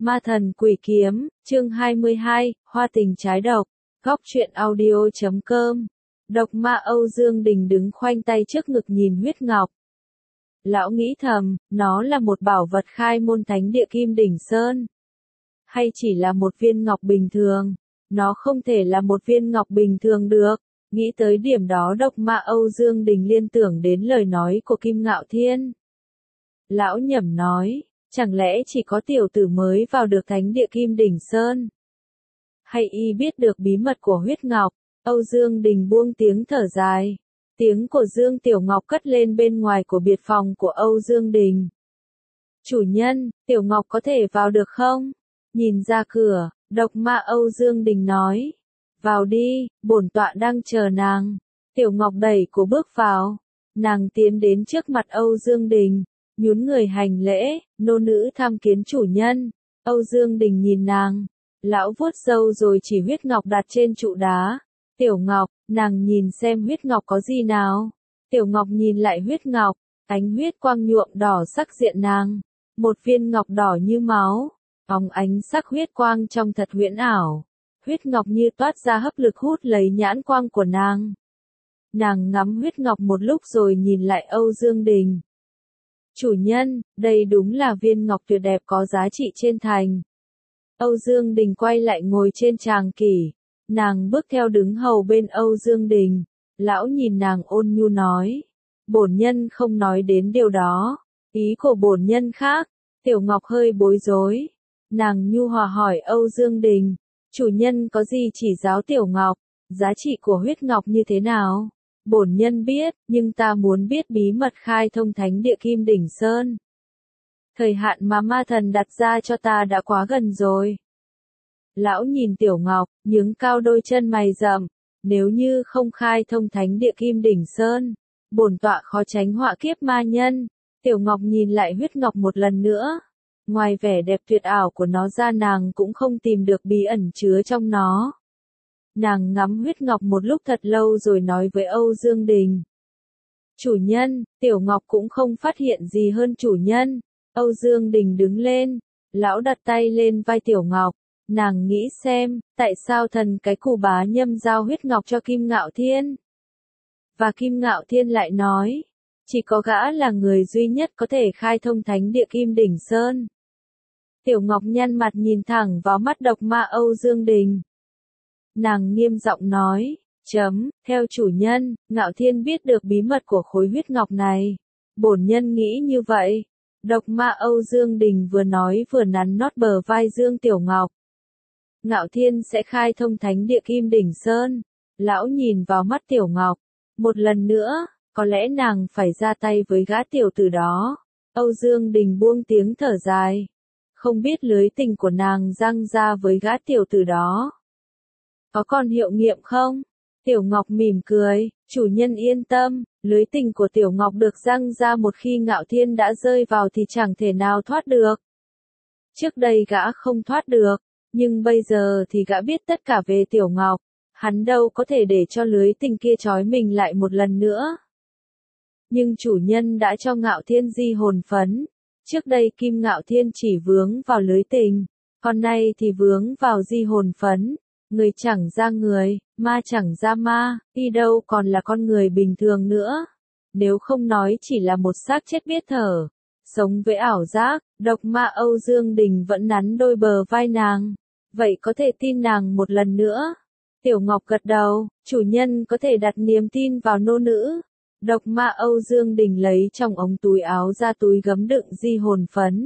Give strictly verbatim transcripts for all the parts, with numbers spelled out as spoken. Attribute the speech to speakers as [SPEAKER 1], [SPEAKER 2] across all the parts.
[SPEAKER 1] Ma thần quỷ kiếm, chương hai mươi hai, hoa tình trái độc, góc truyện audio chấm com. Độc ma Âu Dương Đình đứng khoanh tay trước ngực nhìn huyết ngọc. Lão nghĩ thầm, nó là một bảo vật khai môn thánh địa Kim Đỉnh Sơn. Hay chỉ là một viên ngọc bình thường? Nó không thể là một viên ngọc bình thường được. Nghĩ tới điểm đó độc ma Âu Dương Đình liên tưởng đến lời nói của Kim Ngạo Thiên. Lão nhẩm nói, chẳng lẽ chỉ có tiểu tử mới vào được thánh địa Kim Đỉnh Sơn? Hay y biết được bí mật của huyết ngọc? Âu Dương Đình buông tiếng thở dài. Tiếng của Dương Tiểu Ngọc cất lên bên ngoài của biệt phòng của Âu Dương Đình. Chủ nhân, Tiểu Ngọc có thể vào được không? Nhìn ra cửa, độc ma Âu Dương Đình nói. Vào đi, bổn tọa đang chờ nàng. Tiểu Ngọc đẩy cổ bước vào. Nàng tiến đến trước mặt Âu Dương Đình, nhún người hành lễ, nô nữ tham kiến chủ nhân. Âu Dương Đình nhìn nàng. Lão vuốt râu rồi chỉ huyết ngọc đặt trên trụ đá. Tiểu Ngọc, nàng nhìn xem huyết ngọc có gì nào. Tiểu Ngọc nhìn lại huyết ngọc, ánh huyết quang nhuộm đỏ sắc diện nàng. Một viên ngọc đỏ như máu, óng ánh sắc huyết quang trong thật huyễn ảo. Huyết ngọc như toát ra hấp lực hút lấy nhãn quang của nàng. Nàng ngắm huyết ngọc một lúc rồi nhìn lại Âu Dương Đình. Chủ nhân, đây đúng là viên ngọc tuyệt đẹp có giá trị trên thành. Âu Dương Đình quay lại ngồi trên tràng kỷ. Nàng bước theo đứng hầu bên Âu Dương Đình. Lão nhìn nàng ôn nhu nói. Bổn nhân không nói đến điều đó. Ý của bổn nhân khác. Tiểu Ngọc hơi bối rối. Nàng nhu hòa hỏi Âu Dương Đình. Chủ nhân có gì chỉ giáo Tiểu Ngọc? Giá trị của huyết ngọc như thế nào? Bổn nhân biết, nhưng ta muốn biết bí mật khai thông thánh địa Kim Đỉnh Sơn. Thời hạn mà ma thần đặt ra cho ta đã quá gần rồi. Lão nhìn Tiểu Ngọc, nhướng cao đôi chân mày rậm. Nếu như không khai thông thánh địa Kim Đỉnh Sơn, bổn tọa khó tránh họa kiếp ma nhân. Tiểu Ngọc nhìn lại huyết ngọc một lần nữa. Ngoài vẻ đẹp tuyệt ảo của nó ra nàng cũng không tìm được bí ẩn chứa trong nó. Nàng ngắm huyết ngọc một lúc thật lâu rồi nói với Âu Dương Đình. Chủ nhân, Tiểu Ngọc cũng không phát hiện gì hơn chủ nhân. Âu Dương Đình đứng lên. Lão đặt tay lên vai Tiểu Ngọc. Nàng nghĩ xem, tại sao thần cái cù bá nhâm giao huyết ngọc cho Kim Ngạo Thiên? Và Kim Ngạo Thiên lại nói, chỉ có gã là người duy nhất có thể khai thông thánh địa Kim Đỉnh Sơn. Tiểu Ngọc nhăn mặt nhìn thẳng vào mắt độc ma Âu Dương Đình. Nàng nghiêm giọng nói, chấm, theo chủ nhân, Ngạo Thiên biết được bí mật của khối huyết ngọc này. Bổn nhân nghĩ như vậy. Độc ma Âu Dương Đình vừa nói vừa nắn nót bờ vai Dương Tiểu Ngọc. Ngạo Thiên sẽ khai thông thánh địa Kim Đỉnh Sơn. Lão nhìn vào mắt Tiểu Ngọc. Một lần nữa, có lẽ nàng phải ra tay với gã tiểu tử đó. Âu Dương Đình buông tiếng thở dài. Không biết lưới tình của nàng giăng ra với gã tiểu tử đó có còn hiệu nghiệm không? Tiểu Ngọc mỉm cười, chủ nhân yên tâm, lưới tình của Tiểu Ngọc được giăng ra một khi Ngạo Thiên đã rơi vào thì chẳng thể nào thoát được. Trước đây gã không thoát được, nhưng bây giờ thì gã biết tất cả về Tiểu Ngọc, hắn đâu có thể để cho lưới tình kia trói mình lại một lần nữa. Nhưng chủ nhân đã cho Ngạo Thiên di hồn phấn. Trước đây Kim Ngạo Thiên chỉ vướng vào lưới tình, còn nay thì vướng vào di hồn phấn. Người chẳng ra người, ma chẳng ra ma, y đâu còn là con người bình thường nữa. Nếu không nói chỉ là một xác chết biết thở, sống với ảo giác, độc ma Âu Dương Đình vẫn nắn đôi bờ vai nàng. Vậy có thể tin nàng một lần nữa? Tiểu Ngọc gật đầu, chủ nhân có thể đặt niềm tin vào nô nữ. Độc ma Âu Dương Đình lấy trong ống túi áo ra túi gấm đựng di hồn phấn.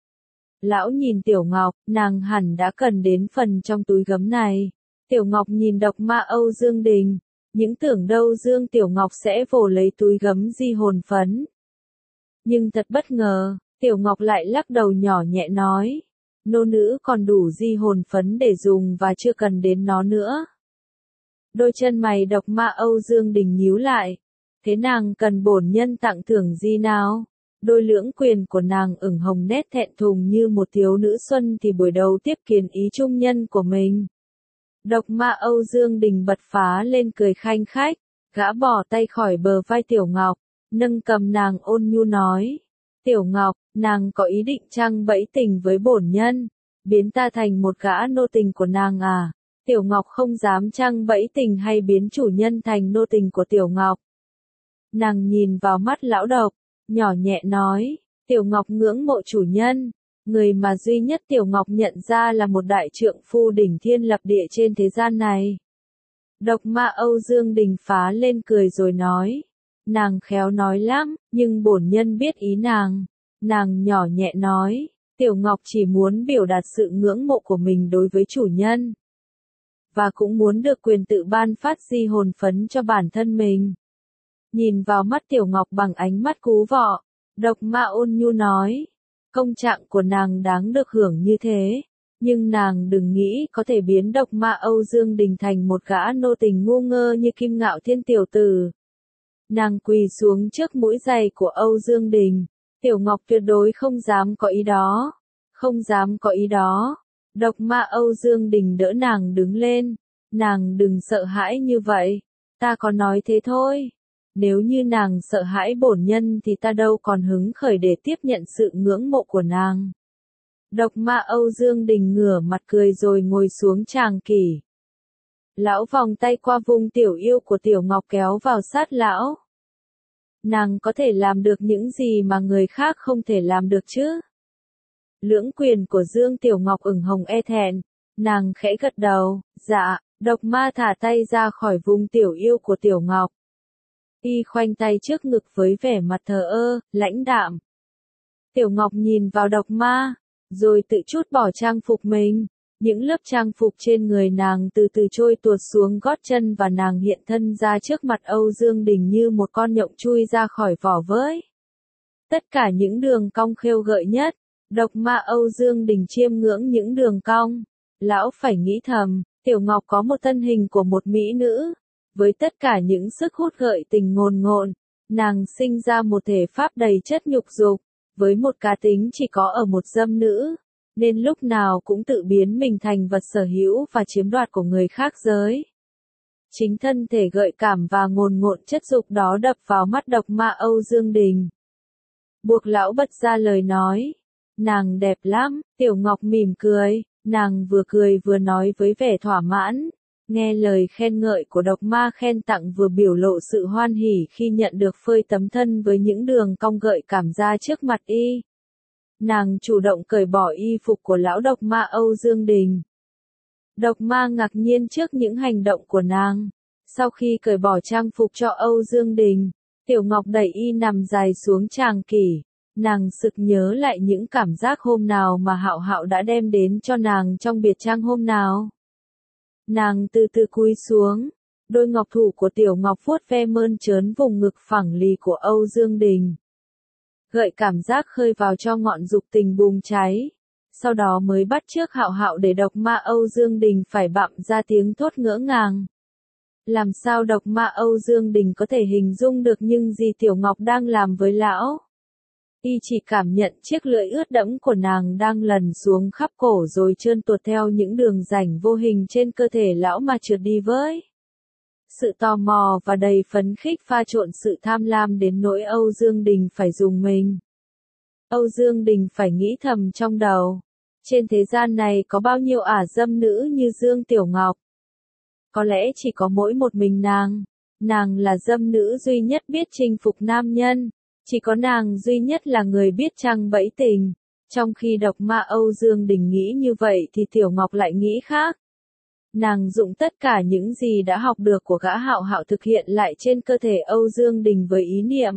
[SPEAKER 1] Lão nhìn Tiểu Ngọc, nàng hẳn đã cần đến phần trong túi gấm này. Tiểu Ngọc nhìn độc ma Âu Dương Đình, những tưởng đâu Dương Tiểu Ngọc sẽ vồ lấy túi gấm di hồn phấn. Nhưng thật bất ngờ, Tiểu Ngọc lại lắc đầu nhỏ nhẹ nói, nô nữ còn đủ di hồn phấn để dùng và chưa cần đến nó nữa. Đôi chân mày độc ma Âu Dương Đình nhíu lại, thế nàng cần bổn nhân tặng thưởng gì nào? Đôi lưỡng quyền của nàng ửng hồng nét thẹn thùng như một thiếu nữ xuân thì buổi đầu tiếp kiến ý trung nhân của mình. Độc ma Âu Dương Đình bật phá lên cười khanh khách, gã bỏ tay khỏi bờ vai Tiểu Ngọc, nâng cầm nàng ôn nhu nói. Tiểu Ngọc, nàng có ý định trăng bẫy tình với bổn nhân. Biến ta thành một gã nô tình của nàng à? Tiểu Ngọc không dám trăng bẫy tình hay biến chủ nhân thành nô tình của Tiểu Ngọc. Nàng nhìn vào mắt lão độc, nhỏ nhẹ nói, Tiểu Ngọc ngưỡng mộ chủ nhân, người mà duy nhất Tiểu Ngọc nhận ra là một đại trượng phu đỉnh thiên lập địa trên thế gian này. Độc Ma Âu Dương Đình phá lên cười rồi nói, nàng khéo nói lắm, nhưng bổn nhân biết ý nàng. Nàng nhỏ nhẹ nói, Tiểu Ngọc chỉ muốn biểu đạt sự ngưỡng mộ của mình đối với chủ nhân. Và cũng muốn được quyền tự ban phát di hồn phấn cho bản thân mình. Nhìn vào mắt Tiểu Ngọc bằng ánh mắt cú vọ, Độc Ma ôn nhu nói, công trạng của nàng đáng được hưởng như thế, nhưng nàng đừng nghĩ có thể biến Độc Ma Âu Dương Đình thành một gã nô tình ngu ngơ như Kim Ngạo Thiên tiểu tử. Nàng quỳ xuống trước mũi giày của Âu Dương Đình, Tiểu Ngọc tuyệt đối không dám có ý đó, không dám có ý đó. Độc Ma Âu Dương Đình đỡ nàng đứng lên, nàng đừng sợ hãi như vậy, ta có nói thế thôi. Nếu như nàng sợ hãi bổn nhân thì ta đâu còn hứng khởi để tiếp nhận sự ngưỡng mộ của nàng. Độc Ma Âu Dương Đình ngửa mặt cười rồi ngồi xuống tràng kỷ. Lão vòng tay qua vùng tiểu yêu của Tiểu Ngọc kéo vào sát lão. Nàng có thể làm được những gì mà người khác không thể làm được chứ? Lưỡng quyền của Dương Tiểu Ngọc ửng hồng e thẹn, nàng khẽ gật đầu, dạ. Độc Ma thả tay ra khỏi vùng tiểu yêu của Tiểu Ngọc. Y khoanh tay trước ngực với vẻ mặt thờ ơ, lãnh đạm. Tiểu Ngọc nhìn vào Độc Ma, rồi tự chút bỏ trang phục mình. Những lớp trang phục trên người nàng từ từ trôi tuột xuống gót chân và nàng hiện thân ra trước mặt Âu Dương Đình như một con nhộng chui ra khỏi vỏ với. Tất cả những đường cong khêu gợi nhất, Độc Ma Âu Dương Đình chiêm ngưỡng những đường cong. Lão phải nghĩ thầm, Tiểu Ngọc có một thân hình của một mỹ nữ. Với tất cả những sức hút gợi tình ngồn ngộn, nàng sinh ra một thể pháp đầy chất nhục dục, với một cá tính chỉ có ở một dâm nữ, nên lúc nào cũng tự biến mình thành vật sở hữu và chiếm đoạt của người khác giới. Chính thân thể gợi cảm và ngồn ngộn chất dục đó đập vào mắt Độc Ma Âu Dương Đình. Buộc lão bật ra lời nói, nàng đẹp lắm. Tiểu Ngọc mỉm cười, nàng vừa cười vừa nói với vẻ thỏa mãn. Nghe lời khen ngợi của Độc Ma khen tặng vừa biểu lộ sự hoan hỉ khi nhận được phơi tấm thân với những đường cong gợi cảm ra trước mặt y. Nàng chủ động cởi bỏ y phục của lão Độc Ma Âu Dương Đình. Độc Ma ngạc nhiên trước những hành động của nàng. Sau khi cởi bỏ trang phục cho Âu Dương Đình, Tiểu Ngọc đẩy y nằm dài xuống tràng kỷ. Nàng sực nhớ lại những cảm giác hôm nào mà Hạo Hạo đã đem đến cho nàng trong biệt trang hôm nào. Nàng từ từ cúi xuống, đôi ngọc thủ của Tiểu Ngọc vuốt ve mơn trớn vùng ngực phẳng lì của Âu Dương Đình. Gợi cảm giác khơi vào cho ngọn dục tình bùng cháy, sau đó mới bắt chước Hạo Hạo để Độc Ma Âu Dương Đình phải bặm ra tiếng thốt ngỡ ngàng. Làm sao Độc Ma Âu Dương Đình có thể hình dung được những gì Tiểu Ngọc đang làm với lão? Y chỉ cảm nhận chiếc lưỡi ướt đẫm của nàng đang lần xuống khắp cổ rồi trơn tuột theo những đường rãnh vô hình trên cơ thể lão mà trượt đi với. Sự tò mò và đầy phấn khích pha trộn sự tham lam đến nỗi Âu Dương Đình phải rùng mình. Âu Dương Đình phải nghĩ thầm trong đầu. Trên thế gian này có bao nhiêu ả dâm nữ như Dương Tiểu Ngọc? Có lẽ chỉ có mỗi một mình nàng. Nàng là dâm nữ duy nhất biết chinh phục nam nhân. Chỉ có nàng duy nhất là người biết trăng bẫy tình. Trong khi Độc Ma Âu Dương Đình nghĩ như vậy thì Tiểu Ngọc lại nghĩ khác. Nàng dụng tất cả những gì đã học được của gã Hạo Hạo thực hiện lại trên cơ thể Âu Dương Đình với ý niệm.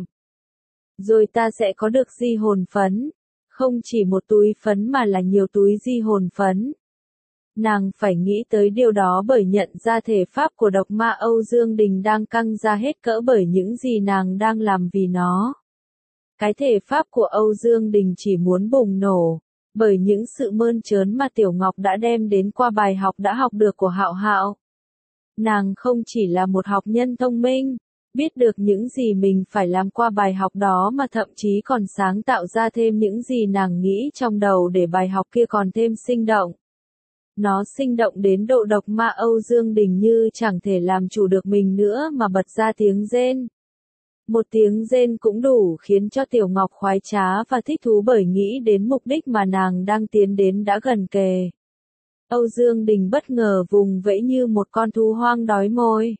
[SPEAKER 1] Rồi ta sẽ có được di hồn phấn. Không chỉ một túi phấn mà là nhiều túi di hồn phấn. Nàng phải nghĩ tới điều đó bởi nhận ra thể pháp của Độc Ma Âu Dương Đình đang căng ra hết cỡ bởi những gì nàng đang làm vì nó. Cái thể pháp của Âu Dương Đình chỉ muốn bùng nổ, bởi những sự mơn trớn mà Tiểu Ngọc đã đem đến qua bài học đã học được của Hạo Hạo. Nàng không chỉ là một học nhân thông minh, biết được những gì mình phải làm qua bài học đó mà thậm chí còn sáng tạo ra thêm những gì nàng nghĩ trong đầu để bài học kia còn thêm sinh động. Nó sinh động đến độ Độc Ma Âu Dương Đình như chẳng thể làm chủ được mình nữa mà bật ra tiếng rên. Một tiếng rên cũng đủ khiến cho Tiểu Ngọc khoái trá và thích thú bởi nghĩ đến mục đích mà nàng đang tiến đến đã gần kề. Âu Dương Đình bất ngờ vùng vẫy như một con thú hoang đói mồi.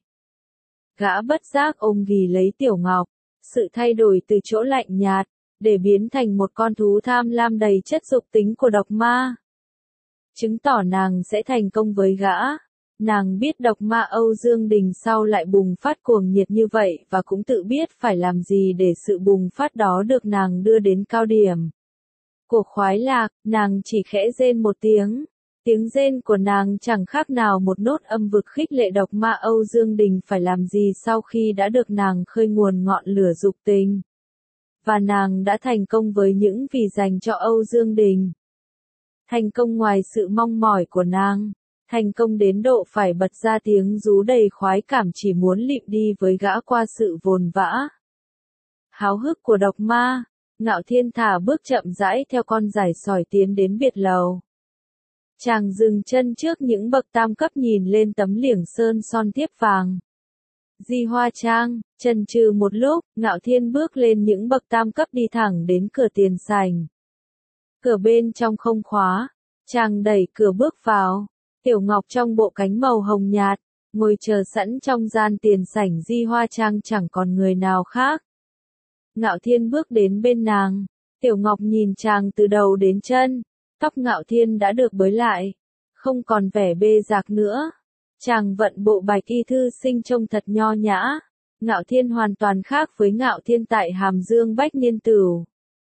[SPEAKER 1] Gã bất giác ôm ghì lấy Tiểu Ngọc, sự thay đổi từ chỗ lạnh nhạt, để biến thành một con thú tham lam đầy chất dục tính của độc ma. Chứng tỏ nàng sẽ thành công với gã. Nàng biết độc ma Âu Dương Đình sau lại bùng phát cuồng nhiệt như vậy và cũng tự biết phải làm gì để sự bùng phát đó được nàng đưa đến cao điểm. Của khoái lạc, nàng chỉ khẽ rên một tiếng. Tiếng rên của nàng chẳng khác nào một nốt âm vực khích lệ độc ma Âu Dương Đình phải làm gì sau khi đã được nàng khơi nguồn ngọn lửa dục tình. Và nàng đã thành công với những vì dành cho Âu Dương Đình. Thành công ngoài sự mong mỏi của nàng. Thành công đến độ phải bật ra tiếng rú đầy khoái cảm chỉ muốn lịm đi với gã qua sự vồn vã. Háo hức của độc ma, Ngạo Thiên thả bước chậm rãi theo con dải sỏi tiến đến biệt lầu. Chàng dừng chân trước những bậc tam cấp nhìn lên tấm liềng sơn son thiếp vàng. Di Hoa Trang, chần chừ một lúc, Ngạo Thiên bước lên những bậc tam cấp đi thẳng đến cửa tiền sảnh. Cửa bên trong không khóa, chàng đẩy cửa bước vào. Tiểu Ngọc trong bộ cánh màu hồng nhạt, ngồi chờ sẵn trong gian tiền sảnh Di Hoa Trang chẳng còn người nào khác. Ngạo Thiên bước đến bên nàng, Tiểu Ngọc nhìn chàng từ đầu đến chân, tóc Ngạo Thiên đã được bới lại, không còn vẻ bê rạc nữa. Chàng vận bộ bạch y thư sinh trông thật nho nhã, Ngạo Thiên hoàn toàn khác với Ngạo Thiên tại Hàm Dương Bách Niên Tửu.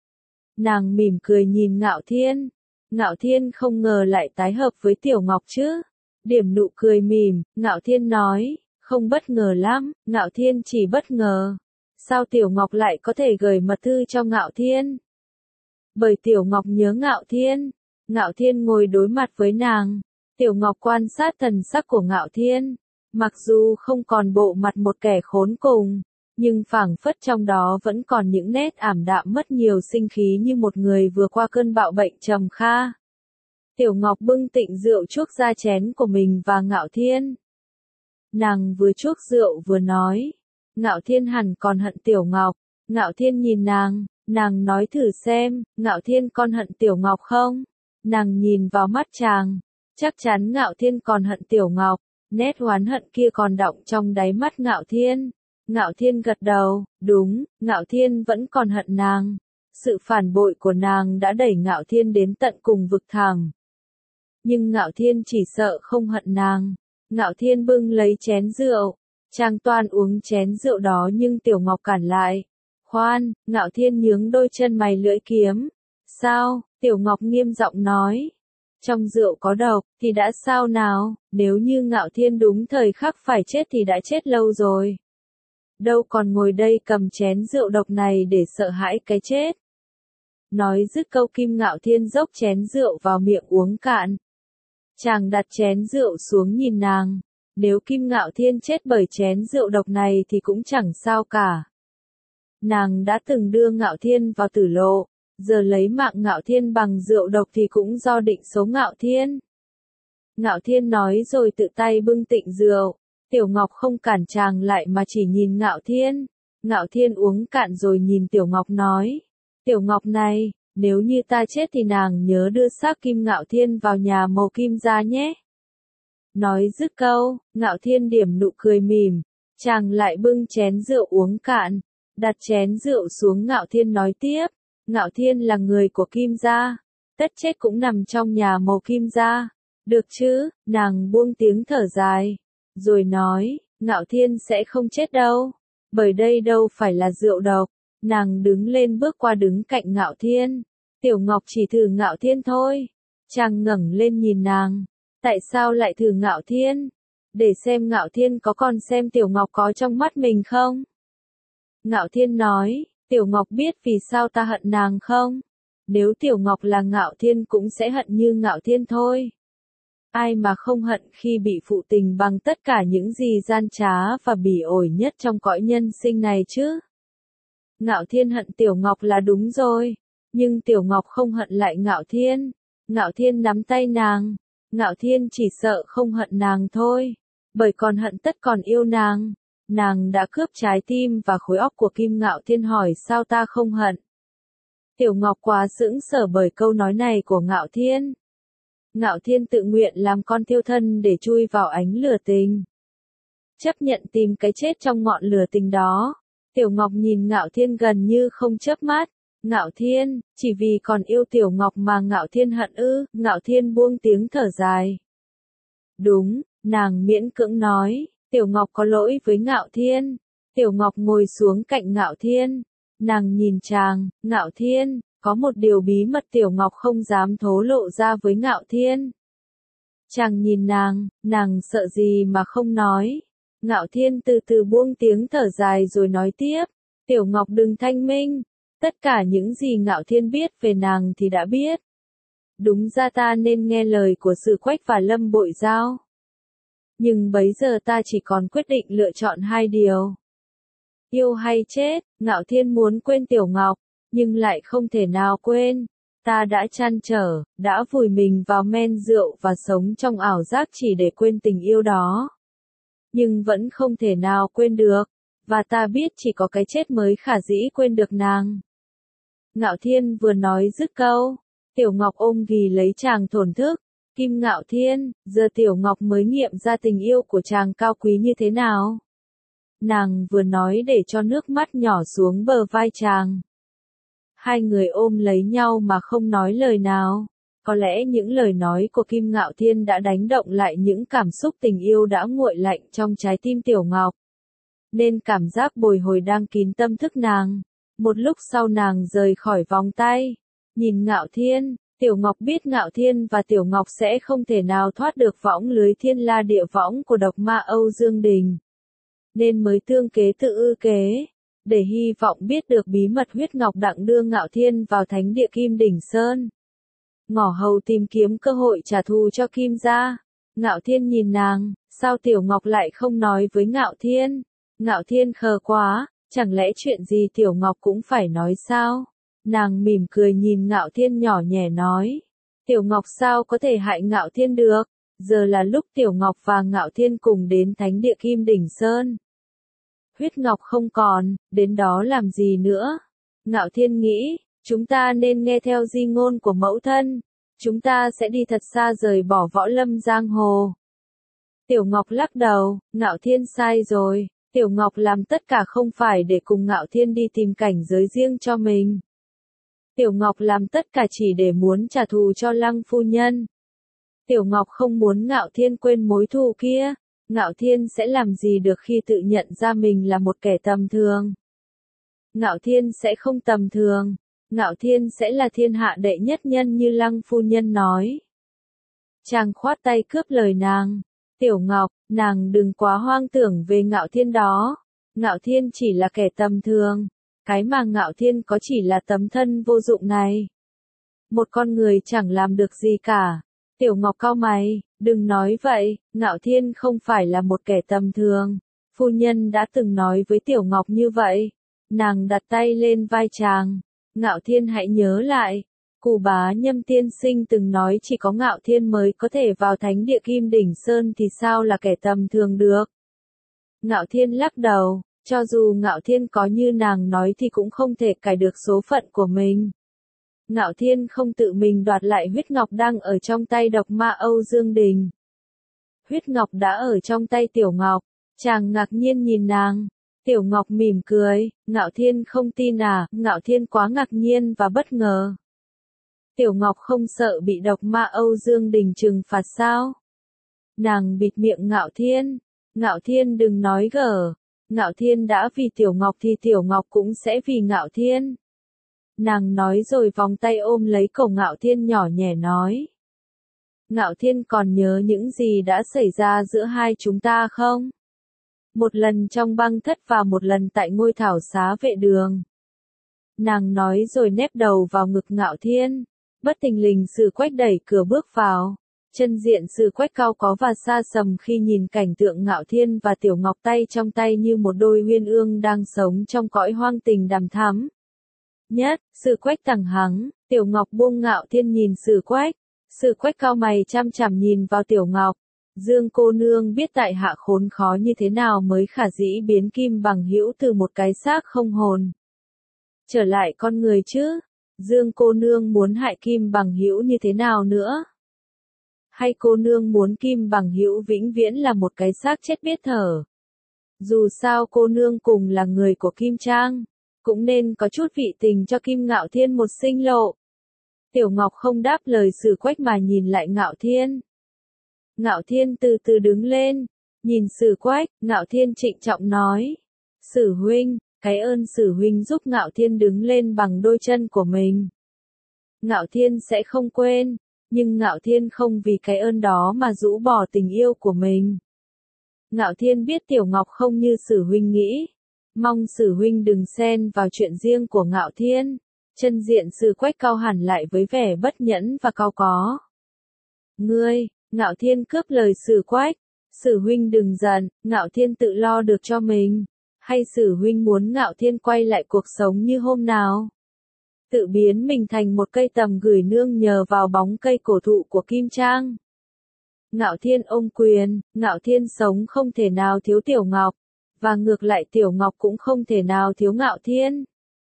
[SPEAKER 1] Nàng mỉm cười nhìn Ngạo Thiên. Ngạo Thiên không ngờ lại tái hợp với Tiểu Ngọc chứ. Điểm nụ cười mỉm, Ngạo Thiên nói, không bất ngờ lắm, Ngạo Thiên chỉ bất ngờ. Sao Tiểu Ngọc lại có thể gửi mật thư cho Ngạo Thiên? Bởi Tiểu Ngọc nhớ Ngạo Thiên. Ngạo Thiên ngồi đối mặt với nàng. Tiểu Ngọc quan sát thần sắc của Ngạo Thiên. Mặc dù không còn bộ mặt một kẻ khốn cùng, nhưng phảng phất trong đó vẫn còn những nét ảm đạm mất nhiều sinh khí như một người vừa qua cơn bạo bệnh trầm kha. Tiểu Ngọc bưng tịnh rượu chuốc ra chén của mình và Ngạo Thiên. Nàng vừa chuốc rượu vừa nói, Ngạo Thiên hẳn còn hận Tiểu Ngọc. Ngạo Thiên nhìn nàng, nàng nói thử xem, Ngạo Thiên con hận Tiểu Ngọc không? Nàng nhìn vào mắt chàng, chắc chắn Ngạo Thiên còn hận Tiểu Ngọc, nét oán hận kia còn đọng trong đáy mắt Ngạo Thiên. Ngạo Thiên gật đầu, đúng, Ngạo Thiên vẫn còn hận nàng. Sự phản bội của nàng đã đẩy Ngạo Thiên đến tận cùng vực thẳm. Nhưng Ngạo Thiên chỉ sợ không hận nàng. Ngạo Thiên bưng lấy chén rượu. Chàng toan uống chén rượu đó nhưng Tiểu Ngọc cản lại. Khoan, Ngạo Thiên nhướng đôi chân mày lưỡi kiếm. Sao? Tiểu Ngọc nghiêm giọng nói. Trong rượu có độc, thì đã sao nào? Nếu như Ngạo Thiên đúng thời khắc phải chết thì đã chết lâu rồi. Đâu còn ngồi đây cầm chén rượu độc này để sợ hãi cái chết. Nói dứt câu Kim Ngạo Thiên dốc chén rượu vào miệng uống cạn. Chàng đặt chén rượu xuống nhìn nàng. Nếu Kim Ngạo Thiên chết bởi chén rượu độc này thì cũng chẳng sao cả. Nàng đã từng đưa Ngạo Thiên vào tử lộ, giờ lấy mạng Ngạo Thiên bằng rượu độc thì cũng do định số Ngạo Thiên. Ngạo Thiên nói rồi tự tay bưng tịnh rượu. Tiểu Ngọc không cản chàng lại mà chỉ nhìn Ngạo Thiên. Ngạo Thiên uống cạn rồi nhìn Tiểu Ngọc nói. Tiểu Ngọc này, nếu như ta chết thì nàng nhớ đưa xác Kim Ngạo Thiên vào nhà màu Kim gia nhé. Nói dứt câu, Ngạo Thiên điểm nụ cười mỉm. Chàng lại bưng chén rượu uống cạn. Đặt chén rượu xuống Ngạo Thiên nói tiếp. Ngạo Thiên là người của Kim gia. Tất chết cũng nằm trong nhà màu Kim gia. Được chứ, nàng buông tiếng thở dài. Rồi nói, Ngạo Thiên sẽ không chết đâu. Bởi đây đâu phải là rượu độc. Nàng đứng lên bước qua đứng cạnh Ngạo Thiên. Tiểu Ngọc chỉ thử Ngạo Thiên thôi. Chàng ngẩng lên nhìn nàng. Tại sao lại thử Ngạo Thiên? Để xem Ngạo Thiên có còn xem Tiểu Ngọc có trong mắt mình không? Ngạo Thiên nói, Tiểu Ngọc biết vì sao ta hận nàng không? Nếu Tiểu Ngọc là Ngạo Thiên cũng sẽ hận như Ngạo Thiên thôi. Ai mà không hận khi bị phụ tình bằng tất cả những gì gian trá và bỉ ổi nhất trong cõi nhân sinh này chứ? Ngạo Thiên hận Tiểu Ngọc là đúng rồi. Nhưng Tiểu Ngọc không hận lại Ngạo Thiên. Ngạo Thiên nắm tay nàng. Ngạo Thiên chỉ sợ không hận nàng thôi. Bởi còn hận tất còn yêu nàng. nàng đã cướp trái tim và khối óc của Kim Ngạo Thiên, hỏi sao ta không hận. Tiểu Ngọc quá sững sờ bởi câu nói này của Ngạo Thiên. Ngạo Thiên tự nguyện làm con thiêu thân để chui vào ánh lửa tình. Chấp nhận tìm cái chết trong ngọn lửa tình đó. Tiểu Ngọc nhìn Ngạo Thiên gần như không chớp mắt. Ngạo Thiên, chỉ vì còn yêu Tiểu Ngọc mà Ngạo Thiên hận ư? Ngạo Thiên buông tiếng thở dài. Đúng, nàng miễn cưỡng nói, Tiểu Ngọc có lỗi với Ngạo Thiên. Tiểu Ngọc ngồi xuống cạnh Ngạo Thiên. Nàng nhìn chàng, Ngạo Thiên, có một điều bí mật Tiểu Ngọc không dám thổ lộ ra với Ngạo Thiên. Chàng nhìn nàng, nàng sợ gì mà không nói. Ngạo Thiên từ từ buông tiếng thở dài rồi nói tiếp, Tiểu Ngọc đừng thanh minh, tất cả những gì Ngạo Thiên biết về nàng thì đã biết. Đúng ra ta nên nghe lời của Sử Quách và Lâm Bội Giao. Nhưng bấy giờ ta chỉ còn quyết định lựa chọn hai điều. Yêu hay chết, Ngạo Thiên muốn quên Tiểu Ngọc, nhưng lại không thể nào quên. Ta đã trăn trở, đã vùi mình vào men rượu và sống trong ảo giác chỉ để quên tình yêu đó. Nhưng vẫn không thể nào quên được, và ta biết chỉ có cái chết mới khả dĩ quên được nàng. Ngạo Thiên vừa nói dứt câu, Tiểu Ngọc ôm ghì lấy chàng thổn thức. Kim Ngạo Thiên, giờ Tiểu Ngọc mới nghiệm ra tình yêu của chàng cao quý như thế nào. Nàng vừa nói để cho nước mắt nhỏ xuống bờ vai chàng. Hai người ôm lấy nhau mà không nói lời nào. Có lẽ những lời nói của Kim Ngạo Thiên đã đánh động lại những cảm xúc tình yêu đã nguội lạnh trong trái tim Tiểu Ngọc. Nên cảm giác bồi hồi đang kín tâm thức nàng. Một lúc sau nàng rời khỏi vòng tay. Nhìn Ngạo Thiên, Tiểu Ngọc biết Ngạo Thiên và Tiểu Ngọc sẽ không thể nào thoát được võng lưới thiên la địa võng của độc ma Âu Dương Đình. Nên mới tương kế tự ư kế, để hy vọng biết được bí mật huyết ngọc đặng đưa Ngạo Thiên vào thánh địa Kim Đỉnh Sơn. Ngỏ hầu tìm kiếm cơ hội trả thù cho Kim gia. Ngạo Thiên nhìn nàng, sao Tiểu Ngọc lại không nói với Ngạo Thiên? Ngạo Thiên khờ quá, chẳng lẽ chuyện gì Tiểu Ngọc cũng phải nói sao? Nàng mỉm cười nhìn Ngạo Thiên nhỏ nhẹ nói. Tiểu Ngọc sao có thể hại Ngạo Thiên được? Giờ là lúc Tiểu Ngọc và Ngạo Thiên cùng đến thánh địa Kim Đỉnh Sơn. Huyết ngọc không còn, đến đó làm gì nữa? Ngạo Thiên nghĩ, chúng ta nên nghe theo di ngôn của mẫu thân. Chúng ta sẽ đi thật xa rời bỏ võ lâm giang hồ. Tiểu Ngọc lắc đầu, Ngạo Thiên sai rồi. Tiểu Ngọc làm tất cả không phải để cùng Ngạo Thiên đi tìm cảnh giới riêng cho mình. Tiểu Ngọc làm tất cả chỉ để muốn trả thù cho Lăng phu nhân. Tiểu Ngọc không muốn Ngạo Thiên quên mối thù kia. Ngạo Thiên sẽ làm gì được khi tự nhận ra mình là một kẻ tầm thường. Ngạo Thiên sẽ không tầm thường. Ngạo Thiên sẽ là thiên hạ đệ nhất nhân như Lăng phu nhân nói. Chàng khoát tay cướp lời nàng. Tiểu Ngọc, nàng đừng quá hoang tưởng về Ngạo Thiên đó. Ngạo Thiên chỉ là kẻ tầm thường. Cái mà Ngạo Thiên có chỉ là tấm thân vô dụng này. Một con người chẳng làm được gì cả. Tiểu Ngọc cau mày, đừng nói vậy, Ngạo Thiên không phải là một kẻ tầm thường. Phu nhân đã từng nói với Tiểu Ngọc như vậy. Nàng đặt tay lên vai chàng. Ngạo Thiên hãy nhớ lại. Cù Bá Nhâm tiên sinh từng nói chỉ có Ngạo Thiên mới có thể vào thánh địa Kim Đỉnh Sơn thì sao là kẻ tầm thường được. Ngạo Thiên lắc đầu, cho dù Ngạo Thiên có như nàng nói thì cũng không thể cải được số phận của mình. Ngạo Thiên không tự mình đoạt lại huyết ngọc đang ở trong tay độc ma Âu Dương Đình. Huyết ngọc đã ở trong tay Tiểu Ngọc. Chàng ngạc nhiên nhìn nàng. Tiểu Ngọc mỉm cười, Ngạo Thiên không tin à? Ngạo Thiên quá ngạc nhiên và bất ngờ. Tiểu Ngọc không sợ bị độc ma Âu Dương Đình trừng phạt sao? Nàng bịt miệng Ngạo Thiên. Ngạo Thiên đừng nói gở. Ngạo Thiên đã vì Tiểu Ngọc thì Tiểu Ngọc cũng sẽ vì Ngạo Thiên. Nàng nói rồi vòng tay ôm lấy cổ Ngạo Thiên nhỏ nhẹ nói. Ngạo Thiên còn nhớ những gì đã xảy ra giữa hai chúng ta không? Một lần trong băng thất và một lần tại ngôi thảo xá vệ đường. Nàng nói rồi nép đầu vào ngực Ngạo Thiên. Bất thình lình Sử Quách đẩy cửa bước vào. Chân diện Sử Quách cao có và xa sầm khi nhìn cảnh tượng Ngạo Thiên và Tiểu Ngọc tay trong tay như một đôi uyên ương đang sống trong cõi hoang tình đằm thắm. Nhất, Sử Quách tằng hắng, Tiểu Ngọc buông Ngạo Thiên nhìn Sử Quách. Sử Quách cau mày chăm chằm nhìn vào Tiểu Ngọc. Dương cô nương biết tại hạ khốn khó như thế nào mới khả dĩ biến Kim Bằng Hữu từ một cái xác không hồn trở lại con người chứ? Dương cô nương muốn hại Kim Bằng Hữu như thế nào nữa? Hay cô nương muốn Kim Bằng Hữu vĩnh viễn là một cái xác chết biết thở? Dù sao cô nương cùng là người của Kim Trang, cũng nên có chút vị tình cho Kim Ngạo Thiên một sinh lộ. Tiểu Ngọc không đáp lời Sử Quách mà nhìn lại Ngạo Thiên. Ngạo Thiên từ từ đứng lên, nhìn Sử Quách, Ngạo Thiên trịnh trọng nói. Sử huynh, cái ơn Sử huynh giúp Ngạo Thiên đứng lên bằng đôi chân của mình. Ngạo Thiên sẽ không quên, nhưng Ngạo Thiên không vì cái ơn đó mà rũ bỏ tình yêu của mình. Ngạo Thiên biết Tiểu Ngọc không như Sử huynh nghĩ, mong Sử huynh đừng xen vào chuyện riêng của Ngạo Thiên. Chân diện Sử Quách cau hẳn lại với vẻ bất nhẫn và cau có. Ngươi, Ngạo Thiên cướp lời Sử Quách. Sử huynh đừng giận, Ngạo Thiên tự lo được cho mình. Hay Sử huynh muốn Ngạo Thiên quay lại cuộc sống như hôm nào? Tự biến mình thành một cây tầm gửi nương nhờ vào bóng cây cổ thụ của Kim Trang. Ngạo Thiên ôm quyền, Ngạo Thiên sống không thể nào thiếu Tiểu Ngọc, và ngược lại Tiểu Ngọc cũng không thể nào thiếu Ngạo Thiên.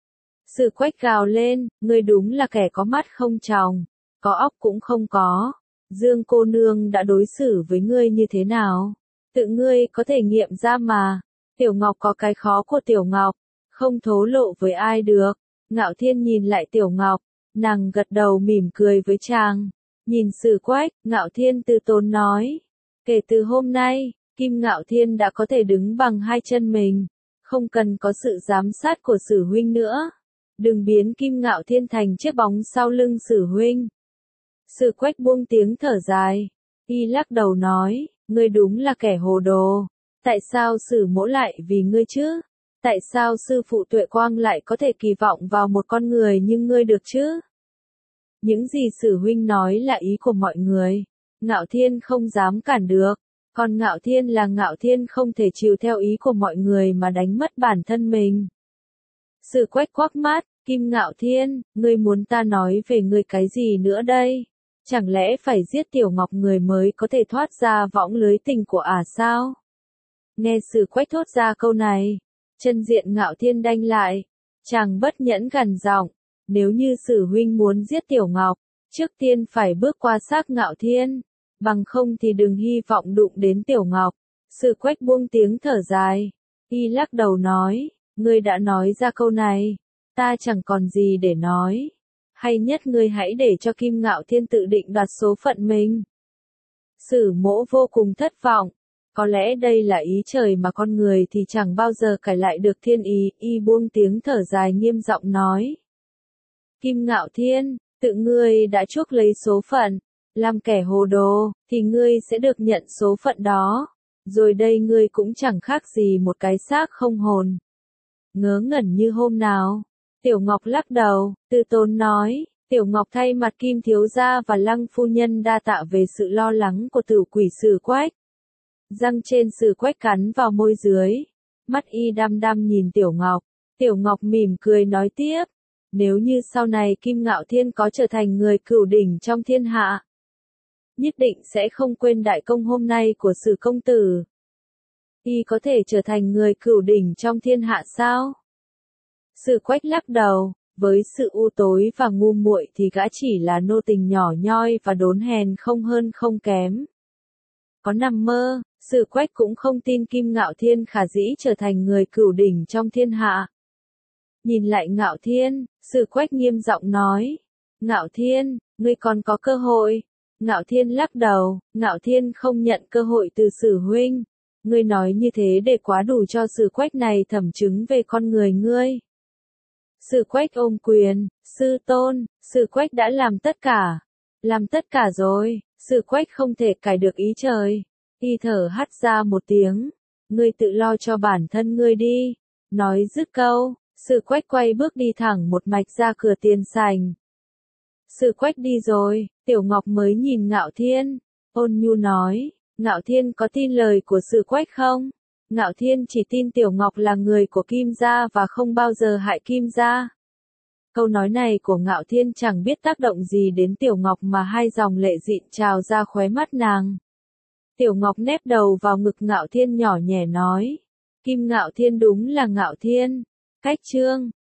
[SPEAKER 1] Sử Quách gào lên, ngươi đúng là kẻ có mắt không tròng, có óc cũng không có. Dương cô nương đã đối xử với ngươi như thế nào? Tự ngươi có thể nghiệm ra mà. Tiểu Ngọc có cái khó của Tiểu Ngọc, không thổ lộ với ai được. Ngạo Thiên nhìn lại Tiểu Ngọc, nàng gật đầu mỉm cười với chàng. Nhìn Sử Quách, Ngạo Thiên từ tốn nói. Kể từ hôm nay, Kim Ngạo Thiên đã có thể đứng bằng hai chân mình, không cần có sự giám sát của Sử huynh nữa. Đừng biến Kim Ngạo Thiên thành chiếc bóng sau lưng Sử huynh. Sử Quách buông tiếng thở dài, y lắc đầu nói, ngươi đúng là kẻ hồ đồ. Tại sao Sử mỗ lại vì ngươi chứ? Tại sao sư phụ Tuệ Quang lại có thể kỳ vọng vào một con người như ngươi được chứ? Những gì Sử huynh nói là ý của mọi người. Ngạo Thiên không dám cản được. Còn Ngạo Thiên là Ngạo Thiên không thể chịu theo ý của mọi người mà đánh mất bản thân mình. Sử Quách quắc mắt, Kim Ngạo Thiên, ngươi muốn ta nói về ngươi cái gì nữa đây? Chẳng lẽ phải giết Tiểu Ngọc người mới có thể thoát ra võng lưới tình của ả à sao? Nghe Sử Quách thốt ra câu này, chân diện Ngạo Thiên đanh lại, chàng bất nhẫn gằn giọng, nếu như Sử huynh muốn giết Tiểu Ngọc, trước tiên phải bước qua xác Ngạo Thiên, bằng không thì đừng hy vọng đụng đến Tiểu Ngọc. Sử Quách buông tiếng thở dài, y lắc đầu nói, ngươi đã nói ra câu này, ta chẳng còn gì để nói. Hay nhất ngươi hãy để cho Kim Ngạo Thiên tự định đoạt số phận mình. Sử mỗ vô cùng thất vọng. Có lẽ đây là ý trời mà con người thì chẳng bao giờ cải lại được thiên ý. Y buông tiếng thở dài nghiêm giọng nói. Kim Ngạo Thiên, tự ngươi đã chuốc lấy số phận. Làm kẻ hồ đồ, thì ngươi sẽ được nhận số phận đó. Rồi đây ngươi cũng chẳng khác gì một cái xác không hồn. Ngớ ngẩn như hôm nào. Tiểu Ngọc lắc đầu, từ tốn nói, Tiểu Ngọc thay mặt Kim thiếu gia và Lăng phu nhân đa tạ về sự lo lắng của tử quỷ Sử Quách. Răng trên Sử Quách cắn vào môi dưới, mắt y đăm đăm nhìn Tiểu Ngọc. Tiểu Ngọc mỉm cười nói tiếp, nếu như sau này Kim Ngạo Thiên có trở thành người cửu đỉnh trong thiên hạ, nhất định sẽ không quên đại công hôm nay của Sử công tử. Y có thể trở thành người cửu đỉnh trong thiên hạ sao? Sử Quách lắc đầu, với sự u tối và ngu muội thì gã chỉ là nô tình nhỏ nhoi và đốn hèn không hơn không kém. Có nằm mơ, Sử Quách cũng không tin Kim Ngạo Thiên khả dĩ trở thành người cửu đỉnh trong thiên hạ. Nhìn lại Ngạo Thiên, Sử Quách nghiêm giọng nói, Ngạo Thiên, ngươi còn có cơ hội. Ngạo Thiên lắc đầu, Ngạo Thiên không nhận cơ hội từ Sử huynh. Ngươi nói như thế để quá đủ cho Sử Quách này thẩm chứng về con người ngươi. Sử Quách ôm quyền, sư tôn, Sử Quách đã làm tất cả. Làm tất cả rồi, Sử Quách không thể cải được ý trời. Y thở hắt ra một tiếng, ngươi tự lo cho bản thân ngươi đi. Nói dứt câu, Sử Quách quay bước đi thẳng một mạch ra cửa tiền sảnh. Sử Quách đi rồi, Tiểu Ngọc mới nhìn Ngạo Thiên, ôn nhu nói, Ngạo Thiên có tin lời của Sử Quách không? Ngạo Thiên chỉ tin Tiểu Ngọc là người của Kim gia và không bao giờ hại Kim gia. Câu nói này của Ngạo Thiên chẳng biết tác động gì đến Tiểu Ngọc mà hai dòng lệ dịn trào ra khóe mắt nàng. Tiểu Ngọc nép đầu vào ngực Ngạo Thiên nhỏ nhẹ nói. Kim Ngạo Thiên đúng là Ngạo Thiên. Cách chương